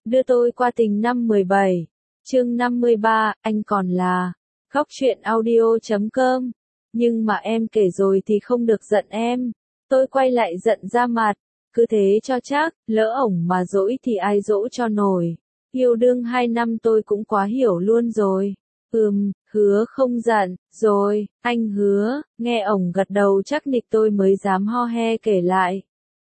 Đưa tôi qua tình năm 17. Chương 53, anh còn là. Góc truyện audio.com. Nhưng mà em kể rồi thì không được giận em. Tôi quay lại giận ra mặt. Cứ thế cho chắc, lỡ ổng mà dỗi thì ai dỗ cho nổi. Yêu đương 2 năm tôi cũng quá hiểu luôn rồi. Hứa không giận, rồi, anh hứa. Nghe ổng gật đầu chắc nịch tôi mới dám ho he kể lại.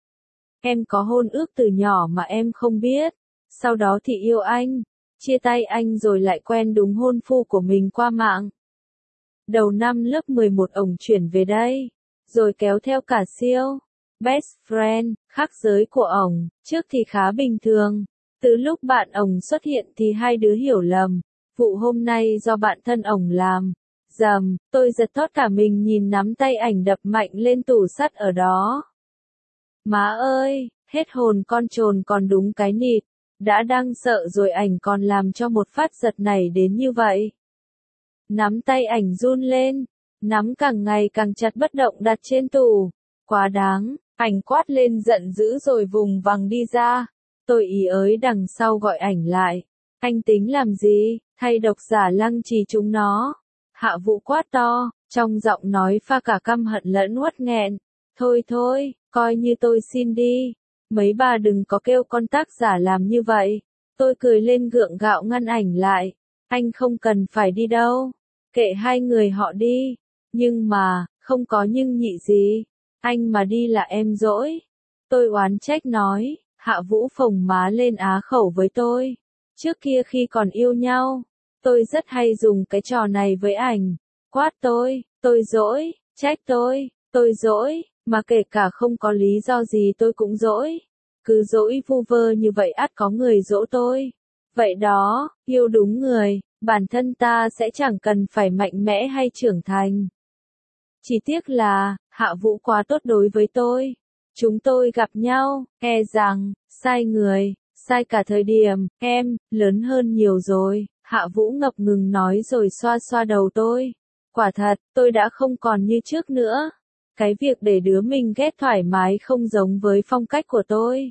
Em có hôn ước từ nhỏ mà em không biết. Sau đó thì yêu anh. Chia tay anh rồi lại quen đúng hôn phu của mình qua mạng. Đầu năm lớp 11 ổng chuyển về đây. Rồi kéo theo cả siêu. Best friend, khác giới của ổng, trước thì khá bình thường. Từ lúc bạn ổng xuất hiện thì hai đứa hiểu lầm. Vụ hôm nay do bạn thân ổng làm. Dầm, tôi giật thót cả mình nhìn nắm tay ảnh đập mạnh lên tủ sắt ở đó. Má ơi, hết hồn con trồn còn đúng cái nịt. Đã đang sợ rồi ảnh còn làm cho một phát giật này đến như vậy. Nắm tay ảnh run lên. Nắm càng ngày càng chặt bất động đặt trên tủ. Quá đáng, ảnh quát lên giận dữ rồi vùng vằng đi ra. Tôi ý ới đằng sau gọi ảnh lại. Anh tính làm gì, thay độc giả lăng trì chúng nó. Hạ Vũ quát to, trong giọng nói pha cả căm hận lẫn uất nghẹn. Thôi, coi như tôi xin đi. Mấy bà đừng có kêu con tác giả làm như vậy. Tôi cười lên gượng gạo ngăn ảnh lại. Anh không cần phải đi đâu. Kệ hai người họ đi. Nhưng mà, không có nhưng nhị gì. Anh mà đi là em dỗi. Tôi oán trách nói. Hạ Vũ phồng má lên á khẩu với tôi. Trước kia khi còn yêu nhau, tôi rất hay dùng cái trò này với ảnh. Quát tôi dỗi, trách tôi dỗi, mà kể cả không có lý do gì tôi cũng dỗi. Cứ dỗi vu vơ như vậy ắt có người dỗ tôi. Vậy đó, yêu đúng người, bản thân ta sẽ chẳng cần phải mạnh mẽ hay trưởng thành. Chỉ tiếc là, Hạ Vũ quá tốt đối với tôi. Chúng tôi gặp nhau, e rằng, sai người, sai cả thời điểm, em, lớn hơn nhiều rồi, Hạ Vũ ngập ngừng nói rồi xoa xoa đầu tôi. Quả thật, tôi đã không còn như trước nữa. Cái việc để đứa mình ghét thoải mái không giống với phong cách của tôi.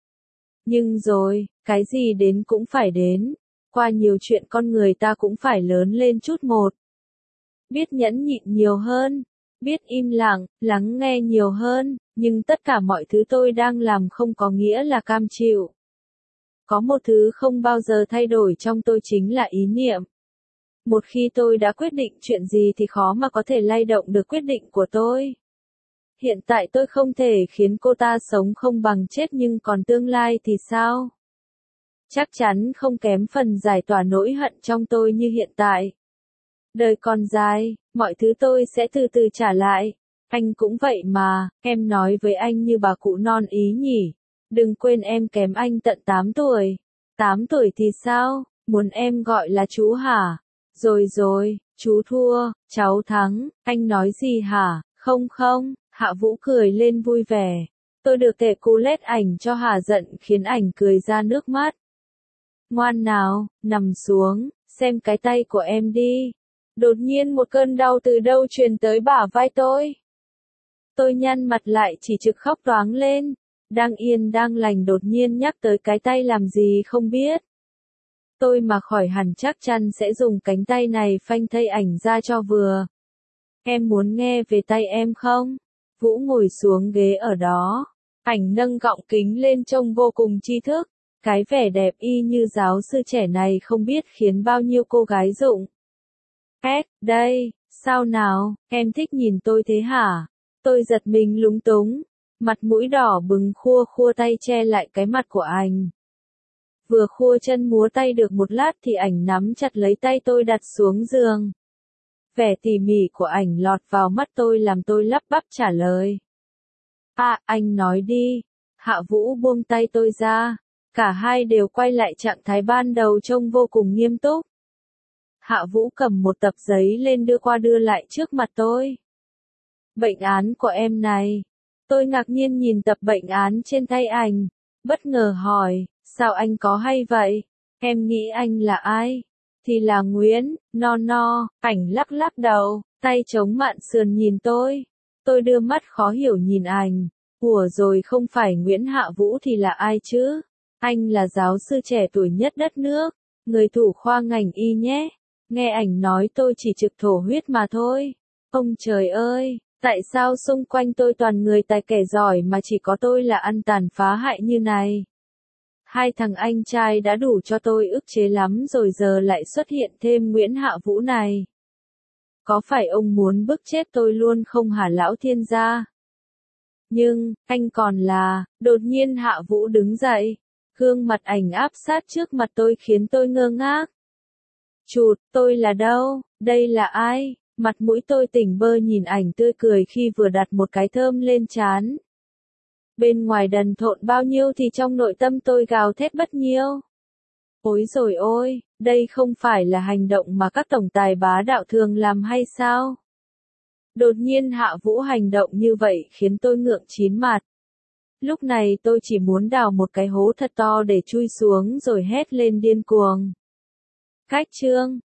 Nhưng rồi, cái gì đến cũng phải đến. Qua nhiều chuyện con người ta cũng phải lớn lên chút một. Biết nhẫn nhịn nhiều hơn. Biết im lặng, lắng nghe nhiều hơn. Nhưng tất cả mọi thứ tôi đang làm không có nghĩa là cam chịu. Có một thứ không bao giờ thay đổi trong tôi chính là ý niệm. Một khi tôi đã quyết định chuyện gì thì khó mà có thể lay động được quyết định của tôi. Hiện tại tôi không thể khiến cô ta sống không bằng chết nhưng còn tương lai thì sao? Chắc chắn không kém phần giải tỏa nỗi hận trong tôi như hiện tại. Đời còn dài, mọi thứ tôi sẽ từ từ trả lại. Anh cũng vậy mà, em nói với anh như bà cụ non ý nhỉ. Đừng quên em kém anh tận 8 tuổi. 8 tuổi thì sao? Muốn em gọi là chú hả? Rồi, chú thua, cháu thắng, anh nói gì hả? Không, Hạ Vũ cười lên vui vẻ. Tôi được tệ cú lết ảnh cho hả giận khiến ảnh cười ra nước mắt. Ngoan nào, nằm xuống, xem cái tay của em đi. Đột nhiên một cơn đau từ đâu truyền tới bả vai tôi. Tôi nhăn mặt lại chỉ trực khóc toáng lên. Đang yên đang lành đột nhiên nhắc tới cái tay làm gì không biết. Tôi mà khỏi hẳn chắc chắn sẽ dùng cánh tay này phanh thây ảnh ra cho vừa. Em muốn nghe về tay em không? Vũ ngồi xuống ghế ở đó. Ảnh nâng gọng kính lên trông vô cùng tri thức. Cái vẻ đẹp y như giáo sư trẻ này không biết khiến bao nhiêu cô gái rụng. Đây, sao nào, em thích nhìn tôi thế hả? Tôi giật mình lúng túng. Mặt mũi đỏ bừng khua tay che lại cái mặt của ảnh. Vừa khua chân múa tay được một lát thì ảnh nắm chặt lấy tay tôi đặt xuống giường. Vẻ tỉ mỉ của ảnh lọt vào mắt tôi làm tôi lắp bắp trả lời. Anh nói đi. Hạ Vũ buông tay tôi ra. Cả hai đều quay lại trạng thái ban đầu trông vô cùng nghiêm túc. Hạ Vũ cầm một tập giấy lên đưa qua đưa lại trước mặt tôi. Bệnh án của em này. Tôi ngạc nhiên nhìn tập bệnh án trên tay ảnh. Bất ngờ hỏi, sao anh có hay vậy? Em nghĩ anh là ai? Thì là Nguyễn, ảnh lắc đầu, tay chống mạn sườn nhìn tôi. Tôi đưa mắt khó hiểu nhìn ảnh. Ủa rồi không phải Nguyễn Hạ Vũ thì là ai chứ? Anh là giáo sư trẻ tuổi nhất đất nước, người thủ khoa ngành y nhé. Nghe ảnh nói tôi chỉ trực thổ huyết mà thôi. Ông trời ơi, tại sao xung quanh tôi toàn người tài kẻ giỏi mà chỉ có tôi là ăn tàn phá hại như này? Hai thằng anh trai đã đủ cho tôi ức chế lắm rồi giờ lại xuất hiện thêm Nguyễn Hạ Vũ này. Có phải ông muốn bức chết tôi luôn không hả lão thiên gia? Nhưng, anh còn là, đột nhiên Hạ Vũ đứng dậy. Gương mặt ảnh áp sát trước mặt tôi khiến tôi ngơ ngác. Chụt, tôi là đâu? Đây là ai? Mặt mũi tôi tỉnh bơ nhìn ảnh tươi cười khi vừa đặt một cái thơm lên trán. Bên ngoài đần thộn bao nhiêu thì trong nội tâm tôi gào thét bất nhiêu. Ôi rồi ôi, đây không phải là hành động mà các tổng tài bá đạo thường làm hay sao? Đột nhiên Hạ Vũ hành động như vậy khiến tôi ngượng chín mặt. Lúc này tôi chỉ muốn đào một cái hố thật to để chui xuống rồi hét lên điên cuồng. Cách chương